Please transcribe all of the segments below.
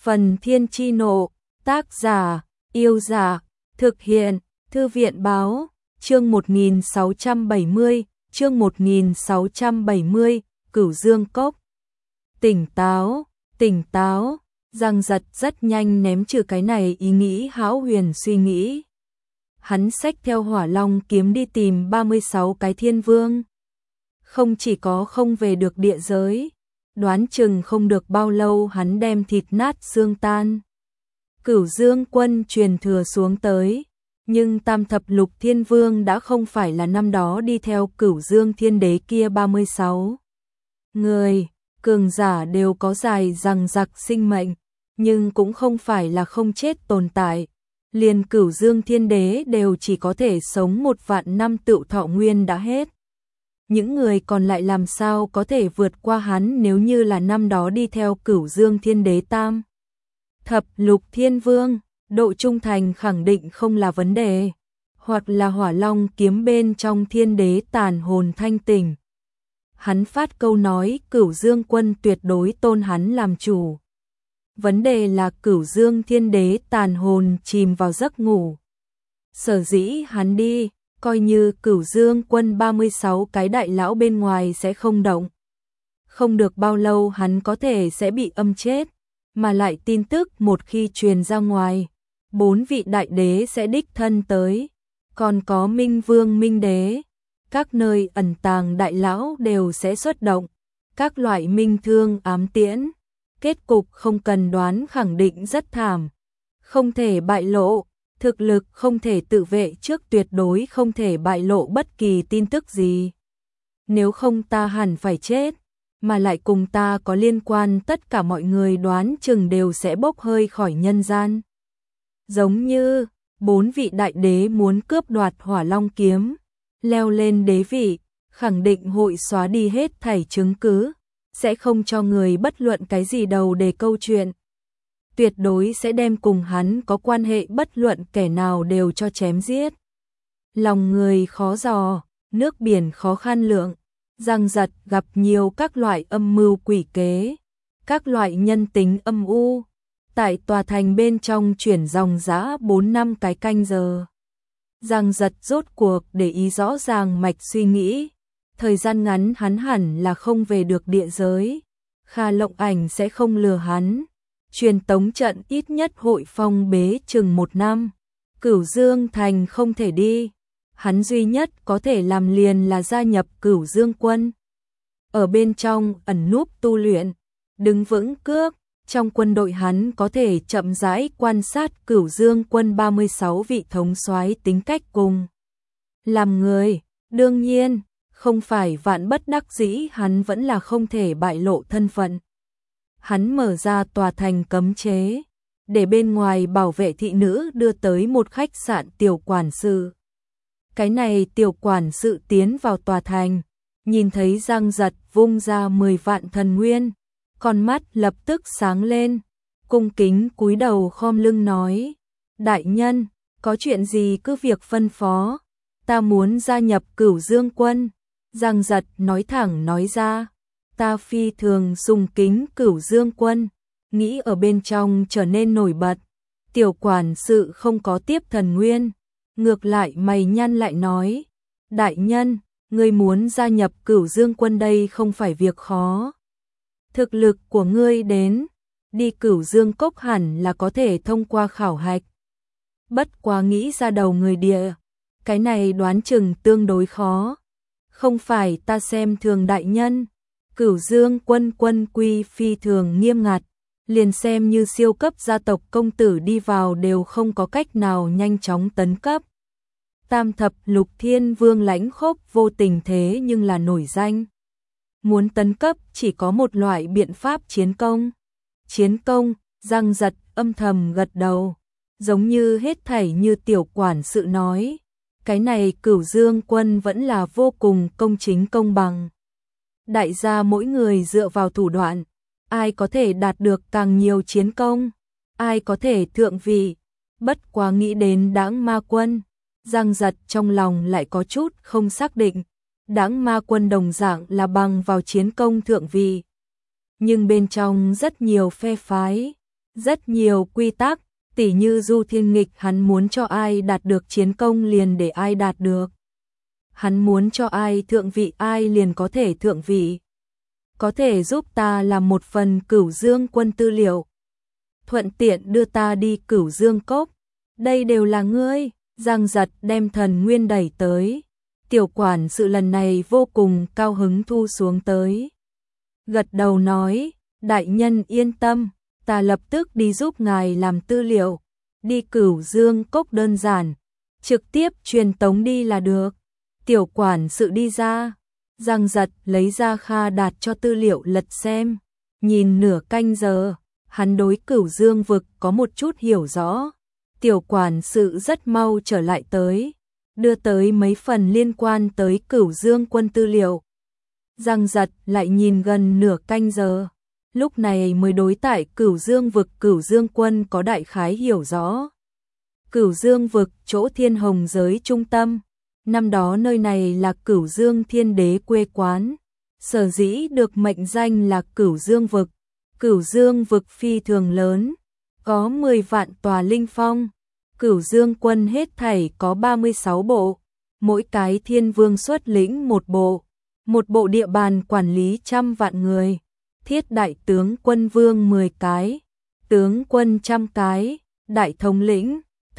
Phần Thiên Chi Nộ, tác giả, Yêu Giả, thực hiện, Thư viện Báo, chương 1670, chương 1670, Cửu Dương Cốc. Tỉnh táo, Giang Giật rất nhanh ném trừ cái này ý nghĩ hão huyền suy nghĩ. Hắn xách theo Hỏa Long kiếm đi tìm 36 cái thiên vương. Không chỉ có không về được địa giới, đoán chừng không được bao lâu hắn đem thịt nát xương tan. Cửu Dương quân truyền thừa xuống tới, nhưng Tam Thập Lục Thiên Vương đã không phải là năm đó đi theo Cửu Dương Thiên Đế kia 36 người, cường giả đều có dài dằng dặc sinh mệnh, nhưng cũng không phải là không chết tồn tại. Liền Cửu Dương Thiên Đế đều chỉ có thể sống 1.000 năm tựu thọ nguyên đã hết. Những người còn lại làm sao có thể vượt qua hắn nếu như là năm đó đi theo Cửu Dương Thiên Đế Tam Thập Lục Thiên Vương, độ trung thành khẳng định không là vấn đề, hoặc là Hỏa Long kiếm bên trong Thiên Đế tàn hồn thanh tỉnh. Hắn phát câu nói Cửu Dương quân tuyệt đối tôn hắn làm chủ. Vấn đề là Cửu Dương Thiên Đế tàn hồn chìm vào giấc ngủ. Sở dĩ hắn đi, coi như Cửu Dương quân 36 cái đại lão bên ngoài sẽ không động. Không được bao lâu hắn có thể sẽ bị âm chết, mà lại tin tức một khi truyền ra ngoài, 4 vị đại đế sẽ đích thân tới, còn có Minh Vương Minh Đế, các nơi ẩn tàng đại lão đều sẽ xuất động, các loại minh thương ám tiễn, kết cục không cần đoán khẳng định rất thảm, không thể bại lộ. Thực lực không thể tự vệ trước tuyệt đối không thể bại lộ bất kỳ tin tức gì. Nếu không ta hẳn phải chết, mà lại cùng ta có liên quan tất cả mọi người đoán chừng đều sẽ bốc hơi khỏi nhân gian. Giống như 4 vị đại đế muốn cướp đoạt Hỏa Long kiếm, leo lên đế vị, khẳng định hội xóa đi hết thảy chứng cứ, sẽ không cho người bất luận cái gì đầu để câu chuyện. Tuyệt đối sẽ đem cùng hắn có quan hệ bất luận kẻ nào đều cho chém giết. Lòng người khó dò, nước biển khó khăn lượng, Giang Giật gặp nhiều các loại âm mưu quỷ kế, các loại nhân tính âm u. Tại tòa thành bên trong chuyển dòng dã 4 năm cái canh giờ. Giang Giật rốt cuộc để ý rõ ràng mạch suy nghĩ, thời gian ngắn hắn hẳn là không về được địa giới, Kha Lộng Ảnh sẽ không lừa hắn. Truyền tống trận ít nhất hội phong bế chừng 1 năm, Cửu Dương thành không thể đi, hắn duy nhất có thể làm liền là gia nhập Cửu Dương quân. Ở bên trong ẩn núp tu luyện, đứng vững cước, trong quân đội hắn có thể chậm rãi quan sát Cửu Dương quân 36 vị thống soái tính cách cùng làm người, đương nhiên, không phải vạn bất đắc dĩ hắn vẫn là không thể bại lộ thân phận. Hắn mở ra tòa thành cấm chế, để bên ngoài bảo vệ thị nữ đưa tới một khách sạn tiểu quản sự. Cái này tiểu quản sự tiến vào tòa thành, nhìn thấy Giang Giật vung ra 10 vạn thần nguyên, con mắt lập tức sáng lên, cung kính cúi đầu khom lưng nói: "Đại nhân, có chuyện gì cứ việc phân phó, ta muốn gia nhập Cửu Dương quân." Giang Giật nói thẳng nói ra: "Ta phi thường sùng kính Cửu Dương quân, nghĩ ở bên trong trở nên nổi bật." Tiểu quản sự không có tiếp thần nguyên, ngược lại mày nhăn lại nói: "Đại nhân, ngươi muốn gia nhập Cửu Dương quân đây không phải việc khó. Thực lực của ngươi đến, đi Cửu Dương cốc hẳn là có thể thông qua khảo hạch. Bất quá nghĩ ra đầu người địa, cái này đoán chừng tương đối khó. Không phải ta xem thường đại nhân, Cửu Dương quân quân quy phi thường nghiêm ngặt, liền xem như siêu cấp gia tộc công tử đi vào đều không có cách nào nhanh chóng tấn cấp. Tam Thập Lục Thiên Vương Lãnh Khốc vô tình thế nhưng là nổi danh. Muốn tấn cấp chỉ có một loại biện pháp chiến công." Chiến công, Giang Giật âm thầm gật đầu, giống như hết thảy như tiểu quản sự nói, cái này Cửu Dương quân vẫn là vô cùng công chính công bằng. Đại gia mỗi người dựa vào thủ đoạn, ai có thể đạt được càng nhiều chiến công, ai có thể thượng vị. Bất quá nghĩ đến Đãng Ma quân, Giang Giật trong lòng lại có chút không xác định. Đãng Ma quân đồng dạng là bằng vào chiến công thượng vị, nhưng bên trong rất nhiều phe phái, Rất nhiều quy tắc, tỉ như Du Thiên Nghịch hắn muốn cho ai đạt được chiến công liền để ai đạt được. Hắn muốn cho ai thượng vị ai liền có thể thượng vị. Có thể giúp ta làm một phần Cửu Dương quân tư liệu. Thuận tiện đưa ta đi Cửu Dương cốc. Đây đều là ngươi. Giang Giật đem Thần Nguyên đẩy tới. Tiểu quản sự lần này vô cùng cao hứng thu xuống tới. Gật đầu nói, đại nhân yên tâm, ta lập tức đi giúp ngài làm tư liệu. Đi Cửu Dương cốc đơn giản, trực tiếp truyền tống đi là được. Tiểu quản sự đi ra, Giang Giật lấy ra Kha Đạt cho tư liệu lật xem. Nhìn nửa canh giờ, hắn đối Cửu Dương vực có một chút hiểu rõ. Tiểu quản sự rất mau trở lại tới, đưa tới mấy phần liên quan tới Cửu Dương quân tư liệu. Giang Giật lại nhìn gần nửa canh giờ, lúc này mới đối tại Cửu Dương vực Cửu Dương quân có đại khái hiểu rõ. Cửu Dương vực chỗ Thiên Hồng giới trung tâm, năm đó nơi này là Cửu Dương Thiên Đế quê quán, sở dĩ được mệnh danh là Cửu Dương vực. Cửu Dương vực phi thường lớn, có 10 vạn tòa linh phong. Cửu Dương quân hết thảy có 36 bộ, mỗi cái thiên vương xuất lĩnh một bộ địa bàn quản lý trăm vạn người. Thiết đại tướng quân vương 10 cái, tướng quân trăm cái, đại thống lĩnh,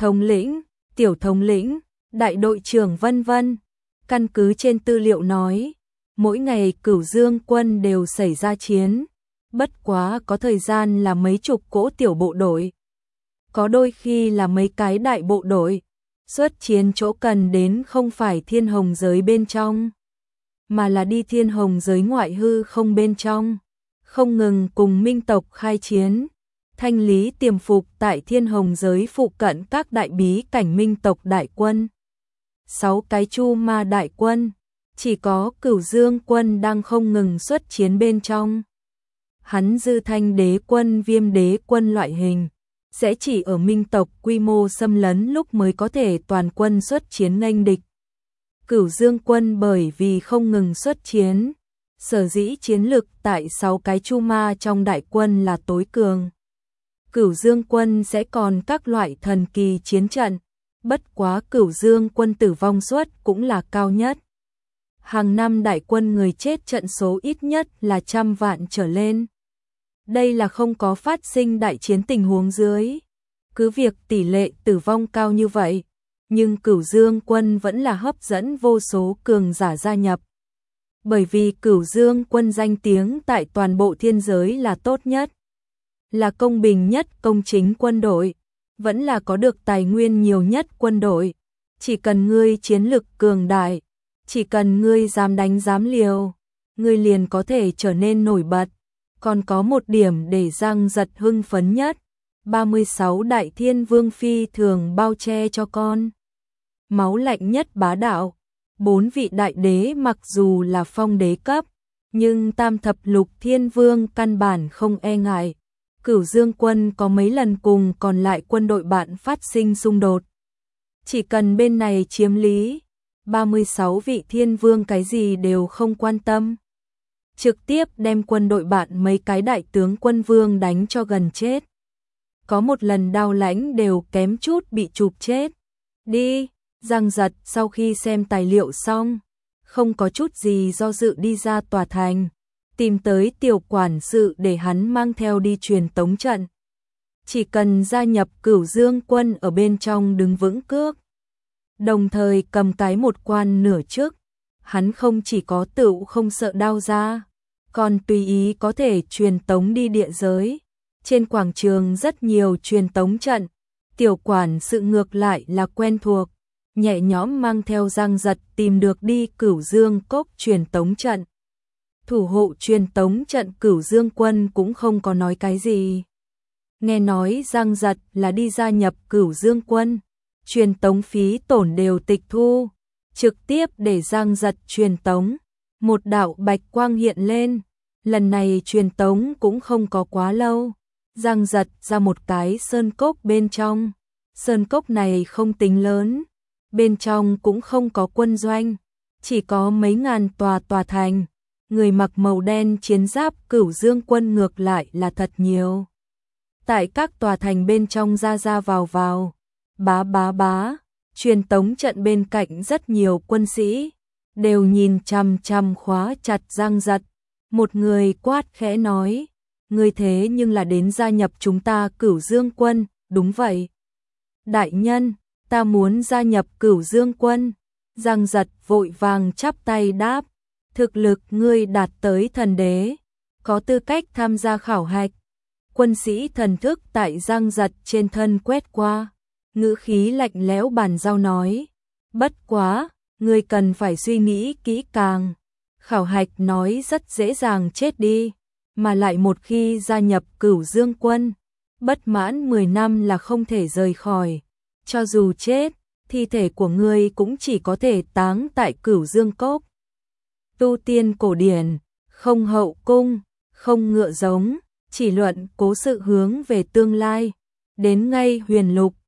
tiểu thống lĩnh, đại đội trưởng vân vân. Căn cứ trên tư liệu nói, mỗi ngày Cửu Dương quân đều xảy ra chiến, bất quá có thời gian là mấy chục cỗ tiểu bộ đội. Có đôi khi là mấy cái đại bộ đội, xuất chiến chỗ cần đến không phải Thiên Hồng giới bên trong, mà là đi Thiên Hồng giới ngoại hư không bên trong, không ngừng cùng minh tộc khai chiến, thanh lý tiềm phục tại Thiên Hồng giới phụ cận các đại bí cảnh minh tộc đại quân. 6 cái Chu Ma đại quân, chỉ có Cửu Dương quân đang không ngừng xuất chiến bên trong. Hắn Dư Thanh đế quân, Viêm đế quân loại hình sẽ chỉ ở minh tộc quy mô xâm lấn lúc mới có thể toàn quân xuất chiến nghênh địch. Cửu Dương quân bởi vì không ngừng xuất chiến, sở dĩ chiến lực tại 6 cái Chu Ma trong đại quân là tối cường. Cửu Dương quân sẽ còn các loại thần kỳ chiến trận, bất quá Cửu Dương quân tử vong suất cũng là cao nhất. Hàng năm đại quân người chết trận số ít nhất là 100 vạn trở lên. Đây là không có phát sinh đại chiến tình huống dưới. Cứ việc tỷ lệ tử vong cao như vậy, nhưng Cửu Dương quân vẫn là hấp dẫn vô số cường giả gia nhập. Bởi vì Cửu Dương quân danh tiếng tại toàn bộ thiên giới là tốt nhất, là công bình nhất công chính quân đội, vẫn là có được tài nguyên nhiều nhất quân đội. Chỉ cần ngươi chiến lực cường đại, chỉ cần ngươi dám đánh dám liều, ngươi liền có thể trở nên nổi bật. Còn có một điểm để Giang Giật hưng phấn nhất, 36 đại thiên vương phi thường bao che cho con. Máu lạnh nhất bá đạo, 4 vị đại đế mặc dù là phong đế cấp, nhưng tam thập lục thiên vương căn bản không e ngại. Cửu Dương quân có mấy lần cùng còn lại quân đội bạn phát sinh xung đột. Chỉ cần bên này chiếm lý, 36 vị thiên vương cái gì đều không quan tâm. Trực tiếp đem quân đội bạn mấy cái đại tướng quân vương đánh cho gần chết. Có một lần Đao Lãnh đều kém chút bị chụp chết. Đi, Giang Giật sau khi xem tài liệu xong, không có chút gì do dự đi ra tòa thành, tìm tới tiểu quản sự để hắn mang theo đi truyền tống trận. Chỉ cần gia nhập Cửu Dương quân ở bên trong đứng vững cước, đồng thời cầm cái một quan nửa trước, hắn không chỉ có tựu không sợ đao ra, còn tùy ý có thể truyền tống đi địa giới. Trên quảng trường rất nhiều truyền tống trận, tiểu quản sự ngược lại là quen thuộc, nhẹ nhõm mang theo Giang Giật tìm được đi Cửu Dương cốc truyền tống trận. Thủ hộ truyền tống trận Cửu Dương quân cũng không có nói cái gì. Nghe nói Giang Giật là đi gia nhập Cửu Dương quân, truyền tống phí tổn đều tịch thu, trực tiếp để Giang Giật truyền tống. Một đạo bạch quang hiện lên, lần này truyền tống cũng không có quá lâu. Giang Giật ra một cái sơn cốc bên trong, sơn cốc này không tính lớn, bên trong cũng không có quân doanh, chỉ có mấy ngàn tòa thành, người mặc màu đen chiến giáp Cửu Dương quân ngược lại là thật nhiều. tại các tòa thành bên trong ra ra vào vào, bá bá bá, truyền tống trận bên cạnh rất nhiều quân sĩ, đều nhìn chằm chằm khóa chặt Giang Giật. Một người quát khẽ nói, ngươi thế nhưng là đến gia nhập chúng ta Cửu Dương quân, đúng vậy. Đại nhân, ta muốn gia nhập Cửu Dương quân. Giang Giật vội vàng chắp tay đáp, thực lực ngươi đạt tới thần đế, có tư cách tham gia khảo hạch. Quân sĩ thần thức tại Giang Giật trên thân quét qua, ngữ khí lạnh lẽo bàn giao nói, bất quá, ngươi cần phải suy nghĩ kỹ càng. Khảo hạch nói rất dễ dàng chết đi, mà lại một khi gia nhập Cửu Dương quân, bất mãn 10 năm là không thể rời khỏi. Cho dù chết, thi thể của ngươi cũng chỉ có thể táng tại Cửu Dương cốc. Tu tiên cổ điển, không hậu cung, không ngựa giống, chỉ luận cố sự hướng về tương lai. Đến ngay huyền lục,